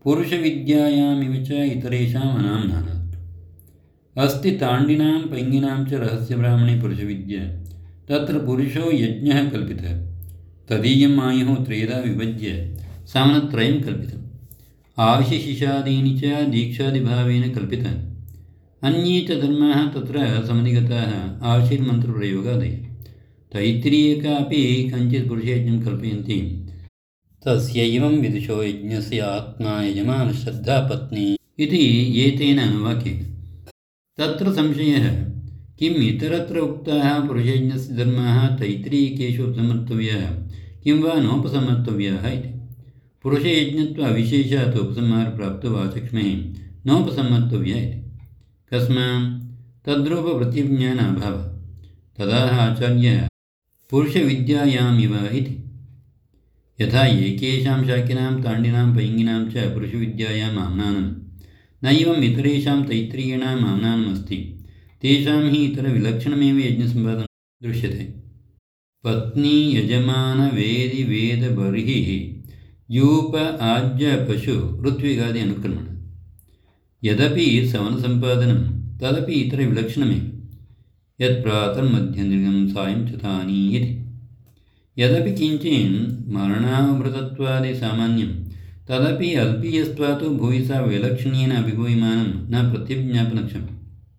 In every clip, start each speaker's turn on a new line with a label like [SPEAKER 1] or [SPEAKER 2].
[SPEAKER 1] पुरुषविद्यायामिव च इतरेषाम् अनाम्नानात् अस्ति ताण्डिनां पैङ्गिनां च रहस्यब्राह्मणे पुरुषविद्या तत्र पुरुषो यज्ञः कल्पितः तदीयम् आयुः त्रेधा विभज्य सामनत्रयं कल्पितम् आविशशिषादीनि च दीक्षादिभावेन कल्पितानि अन्ये च धर्माः तत्र समधिगताः आशीर्मन्त्रप्रयोगादयः तैत्तिरीयका अपि कञ्चित् पुरुषयज्ञं कल्पयन्ति तस्यैवं विदुषो यज्ञस्य आत्मा यजमानश्रद्धा पत्नी इति एतेन अनुवाक्येन तत्र संशयः किम् इतरत्र उक्ताः पुरुषयज्ञस्य धर्माः तैत्तिरीयकेषु उपसमर्तव्याः किं वा नोपसमर्तव्याः इति पुरुषयज्ञत्वाविशेषात् उपसंहारप्राप्तो वाचक्ष्महे नोपसमर्तव्या इति कस्मात् तद्रूपप्रतिज्ञान अभावः तदाह आचार्यः पुरुषविद्यायामिव इति यथा एकेषां शाकिनां ताण्डिनां पैङ्गिनां च पुरुषविद्यायाम् आम्नानं नैवम् इतरेषां तैत्तिरीयाणाम् आम्नानम् अस्ति तेषां हि इतरविलक्षणमेव यज्ञसम्पादनं दृश्यते पत्नी यजमान वेदि वेद बर्हिः यूप आज्य पशु ऋत्विगादि अनुक्रमणं यदपि सवनसम्पादनं तदपि इतरविलक्षणमेव यत्प्रातर्मध्यन्दृगं सायं च तानि इति यदपि किञ्चिन् मरणामृतत्वादि सामान्यं तदपि अल्पीयस्त्वात् भूयसा विलक्षणेन अभिभूयमानं न प्रत्यभिज्ञापनक्षमम्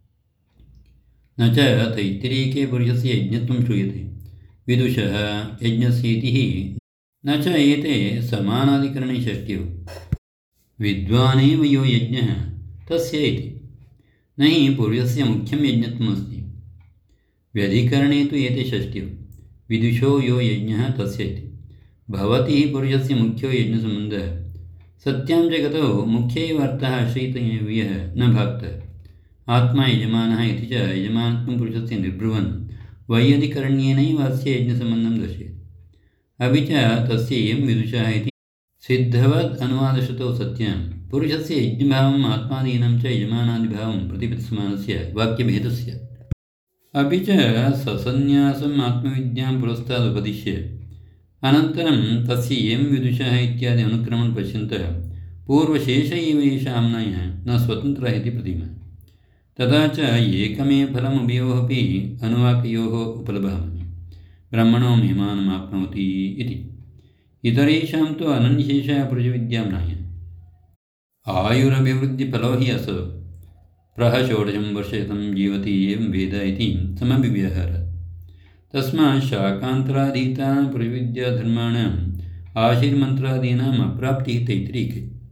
[SPEAKER 1] न च तैत्तिरीके पुरुषस्य यज्ञत्वं श्रूयते विदुषः यज्ञस्येतिः न च एते समानाधिकरणे षष्ट्यौ विद्वानेव यो यज्ञः तस्य इति न हि पुरुषस्य मुख्यं यज्ञत्वमस्ति व्यधिकरणे तु एते षष्ट्यौ विदुषो यो यज्ञः तस्य इति भवति पुरुषस्य मुख्यो यज्ञसम्बन्धः सत्यां जगतौ मुख्यैव अर्थः आश्रयितव्यः न भाक्तः आत्मा यजमानः इति च यजमानत्वं पुरुषस्य निर्ब्रुवन् वैयधिकरण्येनैव अस्य यज्ञसम्बन्धं दर्शयति अपि च तस्य एवं विदुषः इति सिद्धवद् अनुवादश्रुतौ सत्यां पुरुषस्य यज्ञभावम् आत्मादीनं च यजमानादिभावं प्रतिपत्स्यमानस्य वाक्यभेदस्य अपि च ससन्न्यासम् आत्मविद्यां पुरस्तादुपदिश्य अनन्तरं तस्य एवं विदुषः इत्यादि अनुक्रमणं पश्यन्तः पूर्वशेष एव एषः आम्नायः न स्वतन्त्रः इति प्रतिमा तथा च एकमेव फलम् उभयोः अपि अनुवाकयोः उपलभामि ब्रह्मणो मेमानम् आप्नोति इति इतरेषां तु अनन्यशेषः पुरुषविद्याम्नायः आयुरभिवृद्धिफलो हि असौ प्रहषोडशं वर्षशतं जीवति एवं वेद इति समभिव्यवहारात् तस्मात् शाकान्तराधीतानां पुरुषविद्याधर्माणाम् आशीर्मन्त्रादीनाम् अप्राप्तिः तैत्तिरीके